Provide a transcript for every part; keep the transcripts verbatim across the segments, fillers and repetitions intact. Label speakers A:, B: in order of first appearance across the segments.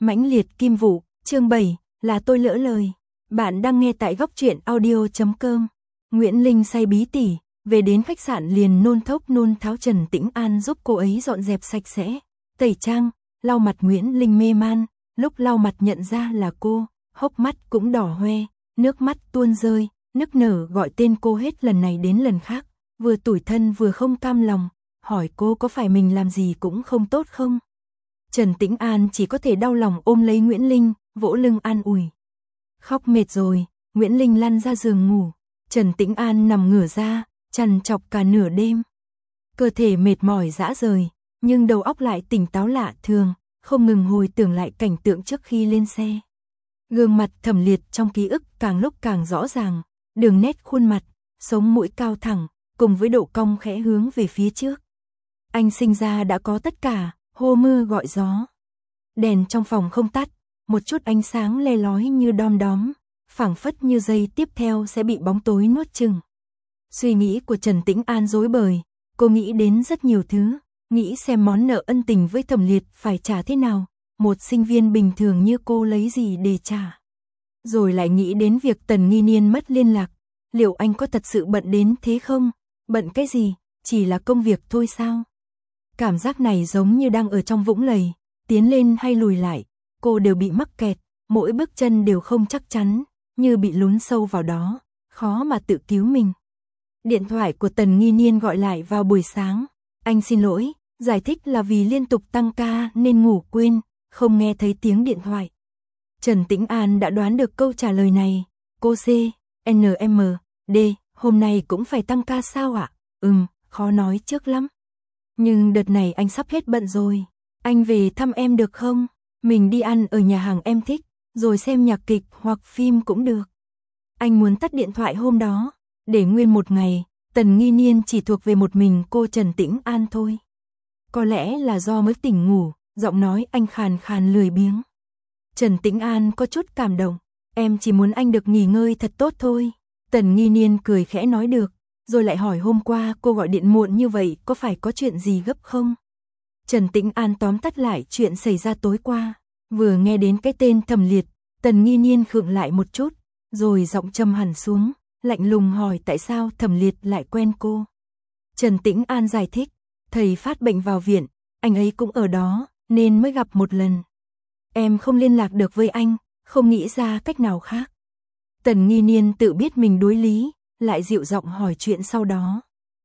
A: Mãnh liệt kim vụ, chương bảy, là tôi lỡ lời. Bạn đang nghe tại góc truyện audio chấm com. Nguyễn Linh say bí tỉ, về đến khách sạn liền nôn thốc nôn tháo. Trần Tĩnh An giúp cô ấy dọn dẹp sạch sẽ, tẩy trang, lau mặt. Nguyễn Linh mê man, lúc lau mặt nhận ra là cô, hốc mắt cũng đỏ hoe, nước mắt tuôn rơi, nức nở gọi tên cô hết lần này đến lần khác, vừa tủi thân vừa không cam lòng, hỏi cô có phải mình làm gì cũng không tốt không? Trần Tĩnh An chỉ có thể đau lòng ôm lấy Nguyễn Linh, vỗ lưng an ủi. Khóc mệt rồi, Nguyễn Linh lăn ra giường ngủ. Trần Tĩnh An nằm ngửa ra, trằn trọc cả nửa đêm. Cơ thể mệt mỏi rã rời, nhưng đầu óc lại tỉnh táo lạ thường, không ngừng hồi tưởng lại cảnh tượng trước khi lên xe. Gương mặt Thẩm Liệt trong ký ức càng lúc càng rõ ràng, đường nét khuôn mặt, sống mũi cao thẳng, cùng với độ cong khẽ hướng về phía trước. Anh sinh ra đã có tất cả, hô mưa gọi gió. Đèn trong phòng không tắt, một chút ánh sáng le lói như đom đóm, phảng phất như giây tiếp theo sẽ bị bóng tối nuốt chửng. Suy nghĩ của Trần Tĩnh An rối bời, cô nghĩ đến rất nhiều thứ, nghĩ xem món nợ ân tình với Thẩm Liệt phải trả thế nào, một sinh viên bình thường như cô lấy gì để trả. Rồi lại nghĩ đến việc Tần Nghi Niên mất liên lạc, liệu anh có thật sự bận đến thế không? Bận cái gì, chỉ là công việc thôi sao? Cảm giác này giống như đang ở trong vũng lầy, tiến lên hay lùi lại, cô đều bị mắc kẹt, mỗi bước chân đều không chắc chắn, như bị lún sâu vào đó, khó mà tự cứu mình. Điện thoại của Tần Nghi Niên gọi lại vào buổi sáng, anh xin lỗi, giải thích là vì liên tục tăng ca nên ngủ quên, không nghe thấy tiếng điện thoại. Trần Tĩnh An đã đoán được câu trả lời này, cô C, N M, D, hôm nay cũng phải tăng ca sao ạ? Ừm, khó nói trước lắm. Nhưng đợt này anh sắp hết bận rồi, anh về thăm em được không? Mình đi ăn ở nhà hàng em thích, rồi xem nhạc kịch hoặc phim cũng được. Anh muốn tắt điện thoại hôm đó, để nguyên một ngày, Tần Nghi Niên chỉ thuộc về một mình cô Trần Tĩnh An thôi. Có lẽ là do mới tỉnh ngủ, giọng nói anh khàn khàn lười biếng. Trần Tĩnh An có chút cảm động, em chỉ muốn anh được nghỉ ngơi thật tốt thôi. Tần Nghi Niên cười khẽ nói được, rồi lại hỏi hôm qua cô gọi điện muộn như vậy có phải có chuyện gì gấp không? Trần Tĩnh An tóm tắt lại chuyện xảy ra tối qua, vừa nghe đến cái tên Thẩm Liệt, Tần Nghi Niên khựng lại một chút, rồi giọng trầm hẳn xuống, lạnh lùng hỏi tại sao Thẩm Liệt lại quen cô. Trần Tĩnh An giải thích, thầy phát bệnh vào viện, anh ấy cũng ở đó, nên mới gặp một lần. Em không liên lạc được với anh, không nghĩ ra cách nào khác. Tần Nghi Niên tự biết mình đối lý, lại dịu giọng hỏi chuyện sau đó.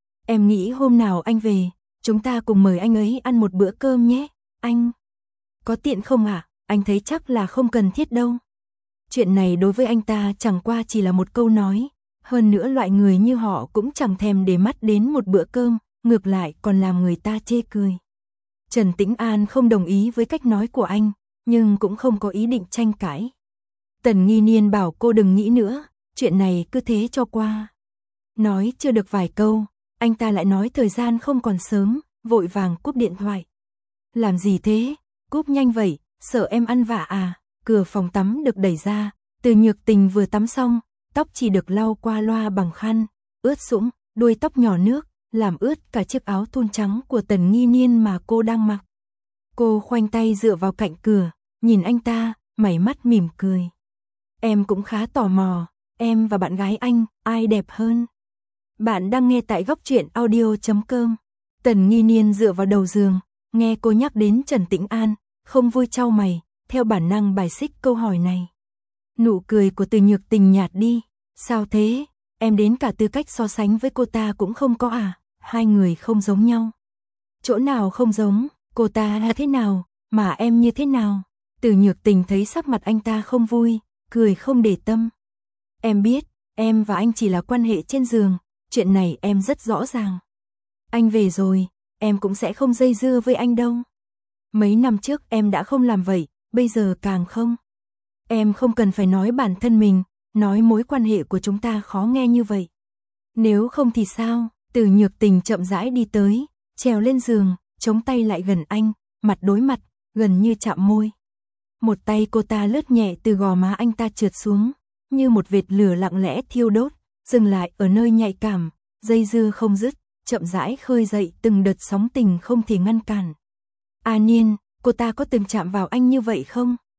A: Em nghĩ hôm nào anh về, chúng ta cùng mời anh ấy ăn một bữa cơm nhé, anh. Có tiện không ạ? À? Anh thấy chắc là không cần thiết đâu. Chuyện này đối với anh ta chẳng qua chỉ là một câu nói, hơn nữa loại người như họ cũng chẳng thèm để mắt đến một bữa cơm, ngược lại còn làm người ta chê cười. Trần Tĩnh An không đồng ý với cách nói của anh, nhưng cũng không có ý định tranh cãi. Tần Nghi Niên bảo cô đừng nghĩ nữa, chuyện này cứ thế cho qua. Nói chưa được vài câu, anh ta lại nói thời gian không còn sớm, vội vàng cúp điện thoại. Làm gì thế? Cúp nhanh vậy, sợ em ăn vạ à? Cửa phòng tắm được đẩy ra, Từ Nhược Tình vừa tắm xong, tóc chỉ được lau qua loa bằng khăn, ướt sũng, đuôi tóc nhỏ nước, làm ướt cả chiếc áo thun trắng của Tần Nghi Niên mà cô đang mặc. Cô khoanh tay dựa vào cạnh cửa, nhìn anh ta, mày mắt mỉm cười. Em cũng khá tò mò, em và bạn gái anh, ai đẹp hơn? Bạn đang nghe tại góc truyện audio chấm com. Tần Nghi Niên dựa vào đầu giường, nghe cô nhắc đến Trần Tĩnh An, không vui chau mày, theo bản năng bài xích câu hỏi này. Nụ cười của Từ Nhược Tình nhạt đi, sao thế? Em đến cả tư cách so sánh với cô ta cũng không có à? Hai người không giống nhau. Chỗ nào không giống? Cô ta là thế nào, mà em như thế nào? Từ Nhược Tình thấy sắc mặt anh ta không vui, cười không để tâm. Em biết, em và anh chỉ là quan hệ trên giường, chuyện này em rất rõ ràng. Anh về rồi, em cũng sẽ không dây dưa với anh đâu. Mấy năm trước em đã không làm vậy, bây giờ càng không. Em không cần phải nói bản thân mình, nói mối quan hệ của chúng ta khó nghe như vậy. Nếu không thì sao? Từ Nhược Tình chậm rãi đi tới, trèo lên giường, chống tay lại gần anh, mặt đối mặt, gần như chạm môi. Một tay cô ta lướt nhẹ từ gò má anh ta trượt xuống, như một vệt lửa lặng lẽ thiêu đốt, dừng lại ở nơi nhạy cảm, dây dưa không dứt, chậm rãi khơi dậy từng đợt sóng tình không thể ngăn cản. A Niên, cô ta có từng chạm vào anh như vậy không?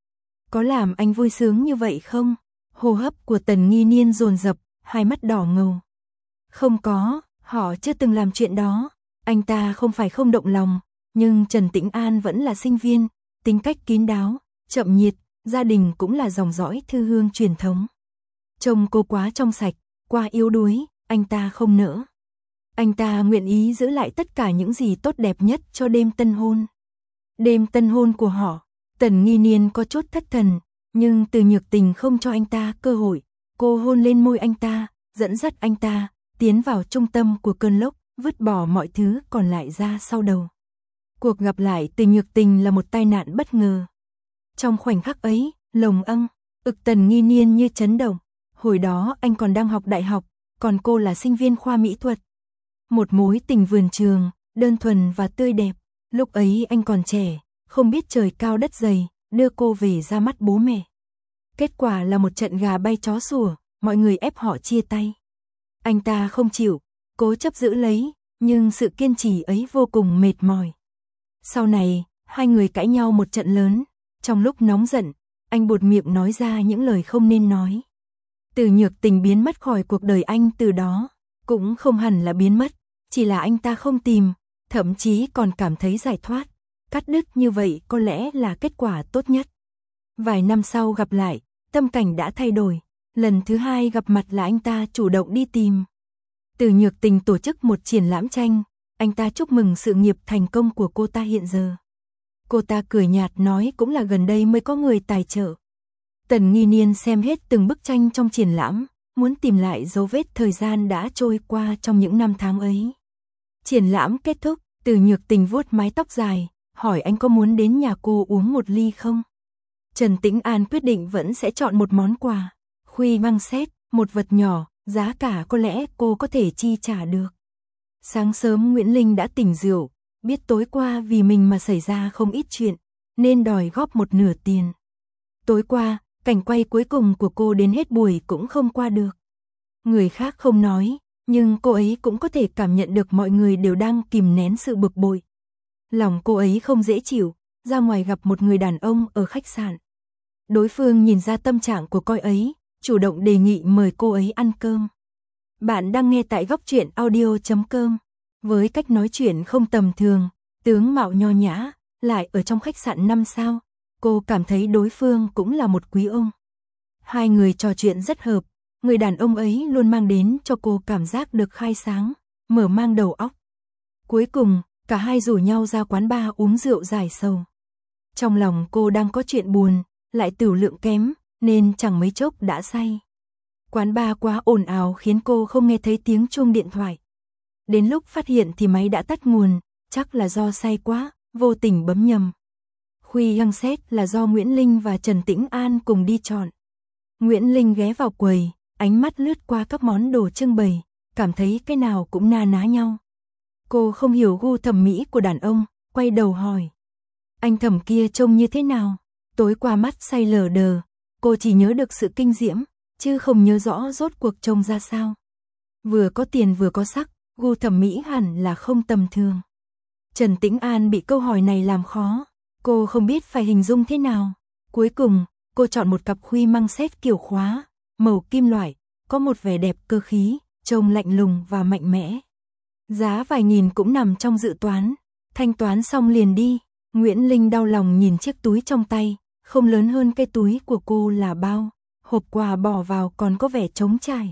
A: Có làm anh vui sướng như vậy không? Hô hấp của Tần Nghi Niên dồn dập, hai mắt đỏ ngầu. Không có, họ chưa từng làm chuyện đó. Anh ta không phải không động lòng, nhưng Trần Tĩnh An vẫn là sinh viên, tính cách kín đáo, chậm nhiệt, gia đình cũng là dòng dõi thư hương truyền thống. Trông cô quá trong sạch, quá yếu đuối, anh ta không nỡ. Anh ta nguyện ý giữ lại tất cả những gì tốt đẹp nhất cho đêm tân hôn. Đêm tân hôn của họ, Tần Nghi Niên có chút thất thần, nhưng Từ Nhược Tình không cho anh ta cơ hội. Cô hôn lên môi anh ta, dẫn dắt anh ta, tiến vào trung tâm của cơn lốc, vứt bỏ mọi thứ còn lại ra sau đầu. Cuộc gặp lại Từ Nhược Tình là một tai nạn bất ngờ. Trong khoảnh khắc ấy, lồng âng, ực Tần Nghi Niên như chấn động. Hồi đó anh còn đang học đại học, còn cô là sinh viên khoa mỹ thuật. Một mối tình vườn trường, đơn thuần và tươi đẹp. Lúc ấy anh còn trẻ, không biết trời cao đất dày, đưa cô về ra mắt bố mẹ. Kết quả là một trận gà bay chó sủa, mọi người ép họ chia tay. Anh ta không chịu, cố chấp giữ lấy, nhưng sự kiên trì ấy vô cùng mệt mỏi. Sau này, hai người cãi nhau một trận lớn. Trong lúc nóng giận, anh buột miệng nói ra những lời không nên nói. Từ Nhược Tình biến mất khỏi cuộc đời anh từ đó. Cũng không hẳn là biến mất, chỉ là anh ta không tìm, thậm chí còn cảm thấy giải thoát. Cắt đứt như vậy có lẽ là kết quả tốt nhất. Vài năm sau gặp lại, tâm cảnh đã thay đổi. Lần thứ hai gặp mặt là anh ta chủ động đi tìm. Từ Nhược Tình tổ chức một triển lãm tranh, anh ta chúc mừng sự nghiệp thành công của cô ta hiện giờ. Cô ta cười nhạt nói cũng là gần đây mới có người tài trợ. Tần Nghi Niên xem hết từng bức tranh trong triển lãm, muốn tìm lại dấu vết thời gian đã trôi qua trong những năm tháng ấy. Triển lãm kết thúc, Từ Nhược Tình vuốt mái tóc dài, hỏi anh có muốn đến nhà cô uống một ly không? Trần Tĩnh An quyết định vẫn sẽ chọn một món quà. Khuy măng xét, một vật nhỏ, giá cả có lẽ cô có thể chi trả được. Sáng sớm Nguyễn Linh đã tỉnh rượu, biết tối qua vì mình mà xảy ra không ít chuyện, nên đòi góp một nửa tiền. Tối qua, cảnh quay cuối cùng của cô đến hết buổi cũng không qua được. Người khác không nói, nhưng cô ấy cũng có thể cảm nhận được mọi người đều đang kìm nén sự bực bội. Lòng cô ấy không dễ chịu, ra ngoài gặp một người đàn ông ở khách sạn. Đối phương nhìn ra tâm trạng của cô ấy, chủ động đề nghị mời cô ấy ăn cơm. Bạn đang nghe tại góc truyện audio chấm com. Với cách nói chuyện không tầm thường, tướng mạo nho nhã, lại ở trong khách sạn năm sao, cô cảm thấy đối phương cũng là một quý ông. Hai người trò chuyện rất hợp, người đàn ông ấy luôn mang đến cho cô cảm giác được khai sáng, mở mang đầu óc. Cuối cùng, cả hai rủ nhau ra quán bar uống rượu giải sầu. Trong lòng cô đang có chuyện buồn, lại tửu lượng kém, nên chẳng mấy chốc đã say. Quán bar quá ồn ào khiến cô không nghe thấy tiếng chuông điện thoại. Đến lúc phát hiện thì máy đã tắt nguồn, chắc là do say quá, vô tình bấm nhầm. Khuy hăng xét là do Nguyễn Linh và Trần Tĩnh An cùng đi chọn. Nguyễn Linh ghé vào quầy, ánh mắt lướt qua các món đồ trưng bày, cảm thấy cái nào cũng na ná nhau. Cô không hiểu gu thẩm mỹ của đàn ông, quay đầu hỏi. Anh Thẩm kia trông như thế nào? Tối qua mắt say lờ đờ, cô chỉ nhớ được sự kinh diễm, chứ không nhớ rõ rốt cuộc trông ra sao. Vừa có tiền vừa có sắc, gu thẩm mỹ hẳn là không tầm thường. Trần Tĩnh An bị câu hỏi này làm khó, cô không biết phải hình dung thế nào. Cuối cùng, cô chọn một cặp khuy măng xét kiểu khóa, màu kim loại, có một vẻ đẹp cơ khí, trông lạnh lùng và mạnh mẽ. Giá vài nghìn cũng nằm trong dự toán, thanh toán xong liền đi. Nguyễn Linh đau lòng nhìn chiếc túi trong tay, không lớn hơn cái túi của cô là bao, hộp quà bỏ vào còn có vẻ trống trải.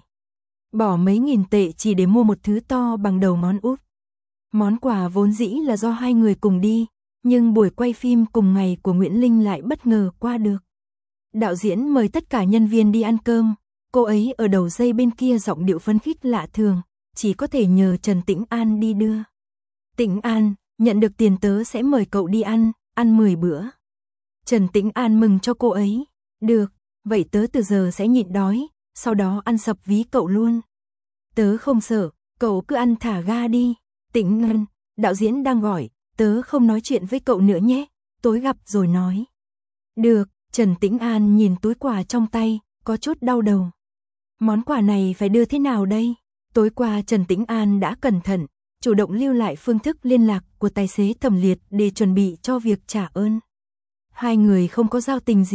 A: Bỏ mấy nghìn tệ chỉ để mua một thứ to bằng đầu ngón út. Món quà vốn dĩ là do hai người cùng đi, nhưng buổi quay phim cùng ngày của Nguyễn Linh lại bất ngờ qua được. Đạo diễn mời tất cả nhân viên đi ăn cơm, cô ấy ở đầu dây bên kia giọng điệu phấn khích lạ thường, chỉ có thể nhờ Trần Tĩnh An đi đưa. Tĩnh An, nhận được tiền tớ sẽ mời cậu đi ăn, ăn mười bữa. Trần Tĩnh An mừng cho cô ấy. Được, vậy tớ từ giờ sẽ nhịn đói, sau đó ăn sập ví cậu luôn. Tớ không sợ, cậu cứ ăn thả ga đi. Tĩnh Ngân, đạo diễn đang gọi, tớ không nói chuyện với cậu nữa nhé, tối gặp rồi nói. Được, Trần Tĩnh An nhìn túi quà trong tay, có chút đau đầu. Món quà này phải đưa thế nào đây? Tối qua Trần Tĩnh An đã cẩn thận, chủ động lưu lại phương thức liên lạc của tài xế Thẩm Liệt để chuẩn bị cho việc trả ơn. Hai người không có giao tình gì,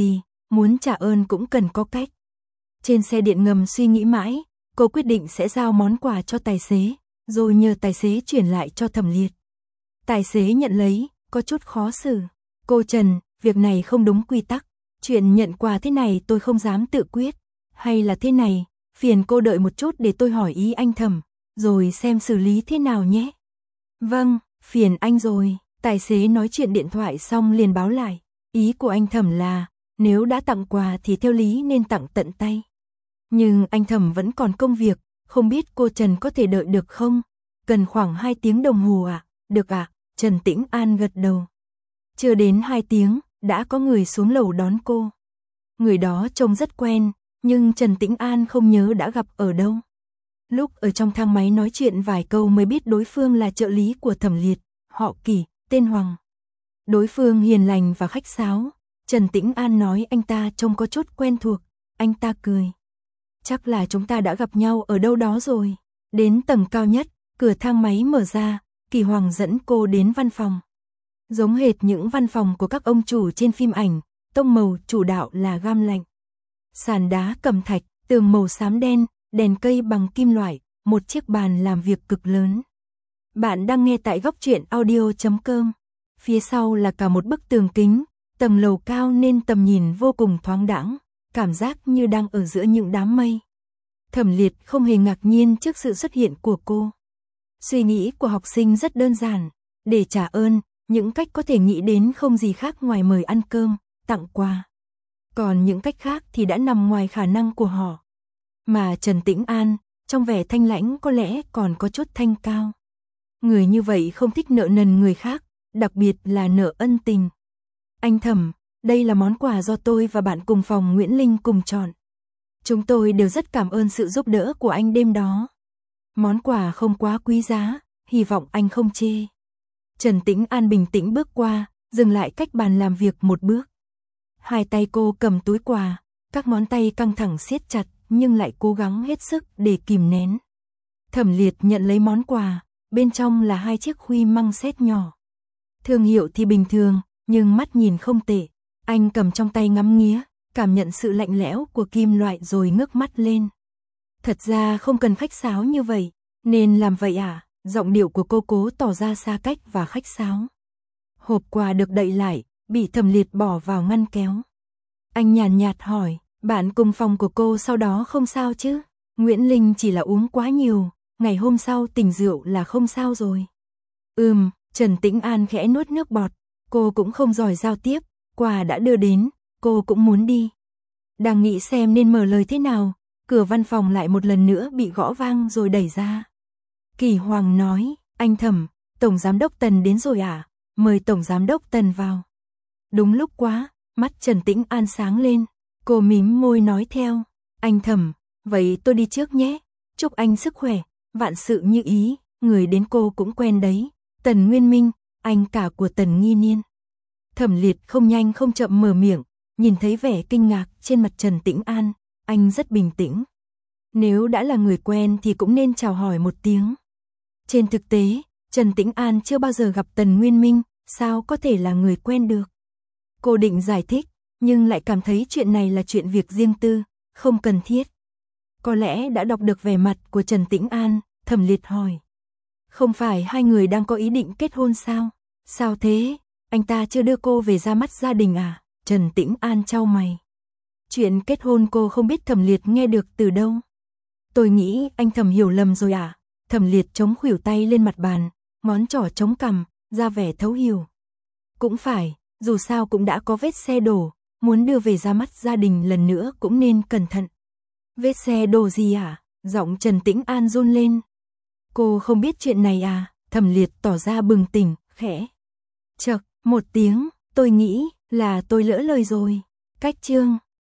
A: muốn trả ơn cũng cần có cách. Trên xe điện ngầm suy nghĩ mãi, cô quyết định sẽ giao món quà cho tài xế, rồi nhờ tài xế chuyển lại cho Thẩm Liệt. Tài xế nhận lấy, có chút khó xử. Cô Trần, việc này không đúng quy tắc. Chuyện nhận quà thế này tôi không dám tự quyết. Hay là thế này, phiền cô đợi một chút để tôi hỏi ý anh Thẩm, rồi xem xử lý thế nào nhé. Vâng, phiền anh rồi. Tài xế nói chuyện điện thoại xong liền báo lại. Ý của anh Thẩm là, nếu đã tặng quà thì theo lý nên tặng tận tay. Nhưng anh Thẩm vẫn còn công việc, không biết cô Trần có thể đợi được không? Cần khoảng hai tiếng đồng hồ ạ. À? Được ạ, à? Trần Tĩnh An gật đầu. Chưa đến hai tiếng, đã có người xuống lầu đón cô. Người đó trông rất quen, nhưng Trần Tĩnh An không nhớ đã gặp ở đâu. Lúc ở trong thang máy nói chuyện vài câu mới biết đối phương là trợ lý của Thẩm Liệt, họ Kỳ, tên Hoàng. Đối phương hiền lành và khách sáo. Trần Tĩnh An nói anh ta trông có chút quen thuộc, anh ta cười. Chắc là chúng ta đã gặp nhau ở đâu đó rồi. Đến tầng cao nhất, cửa thang máy mở ra, Kỳ Hoàng dẫn cô đến văn phòng. Giống hệt những văn phòng của các ông chủ trên phim ảnh, tông màu chủ đạo là gam lạnh. Sàn đá cẩm thạch, tường màu xám đen, đèn cây bằng kim loại, một chiếc bàn làm việc cực lớn. Bạn đang nghe tại góc truyện audio chấm com. Phía sau là cả một bức tường kính, tầng lầu cao nên tầm nhìn vô cùng thoáng đãng, cảm giác như đang ở giữa những đám mây. Thẩm Liệt không hề ngạc nhiên trước sự xuất hiện của cô. Suy nghĩ của học sinh rất đơn giản, để trả ơn, những cách có thể nghĩ đến không gì khác ngoài mời ăn cơm, tặng quà. Còn những cách khác thì đã nằm ngoài khả năng của họ. Mà Trần Tĩnh An, trong vẻ thanh lãnh có lẽ còn có chút thanh cao. Người như vậy không thích nợ nần người khác, đặc biệt là nợ ân tình. Anh Thẩm, đây là món quà do tôi và bạn cùng phòng Nguyễn Linh cùng chọn. Chúng tôi đều rất cảm ơn sự giúp đỡ của anh đêm đó. Món quà không quá quý giá, hy vọng anh không chê. Trần Tĩnh An bình tĩnh bước qua, dừng lại cách bàn làm việc một bước. Hai tay cô cầm túi quà, các ngón tay căng thẳng siết chặt nhưng lại cố gắng hết sức để kìm nén. Thẩm Liệt nhận lấy món quà, bên trong là hai chiếc huy măng xét nhỏ. Thương hiệu thì bình thường, nhưng mắt nhìn không tệ. Anh cầm trong tay ngắm nghía, cảm nhận sự lạnh lẽo của kim loại rồi ngước mắt lên. Thật ra không cần khách sáo như vậy, nên làm vậy à? Giọng điệu của cô cố tỏ ra xa cách và khách sáo. Hộp quà được đậy lại, bị Thẩm Liệt bỏ vào ngăn kéo. Anh nhàn nhạt hỏi, bạn cùng phòng của cô sau đó không sao chứ? Nguyễn Linh chỉ là uống quá nhiều, ngày hôm sau tỉnh rượu là không sao rồi. Ừm, Trần Tĩnh An khẽ nuốt nước bọt, cô cũng không giỏi giao tiếp, quà đã đưa đến, cô cũng muốn đi. Đang nghĩ xem nên mở lời thế nào, cửa văn phòng lại một lần nữa bị gõ vang rồi đẩy ra. Kỳ Hoàng nói, anh Thẩm, Tổng Giám đốc Tần đến rồi à? Mời Tổng Giám đốc Tần vào. Đúng lúc quá, mắt Trần Tĩnh An sáng lên, cô mím môi nói theo, anh Thẩm, vậy tôi đi trước nhé, chúc anh sức khỏe, vạn sự như ý, người đến cô cũng quen đấy, Tần Nguyên Minh, anh cả của Tần Nghi Niên. Thẩm Liệt không nhanh không chậm mở miệng, nhìn thấy vẻ kinh ngạc trên mặt Trần Tĩnh An, anh rất bình tĩnh. Nếu đã là người quen thì cũng nên chào hỏi một tiếng. Trên thực tế, Trần Tĩnh An chưa bao giờ gặp Tần Nguyên Minh, sao có thể là người quen được. Cô định giải thích, nhưng lại cảm thấy chuyện này là chuyện việc riêng tư, không cần thiết. Có lẽ đã đọc được vẻ mặt của Trần Tĩnh An, Thẩm Liệt hỏi. Không phải hai người đang có ý định kết hôn sao? Sao thế? Anh ta chưa đưa cô về ra mắt gia đình à? Trần Tĩnh An chau mày. Chuyện kết hôn cô không biết Thẩm Liệt nghe được từ đâu. Tôi nghĩ anh Thẩm hiểu lầm rồi à? Thẩm Liệt chống khuỷu tay lên mặt bàn, ngón trỏ chống cằm, ra vẻ thấu hiểu. Cũng phải, dù sao cũng đã có vết xe đổ, muốn đưa về ra mắt gia đình lần nữa cũng nên cẩn thận. Vết xe đổ gì à? Giọng Trần Tĩnh An run lên. Cô không biết chuyện này à? Thẩm Liệt tỏ ra bừng tỉnh, khẽ. Chậc, một tiếng, tôi nghĩ là tôi lỡ lời rồi. Cách chương.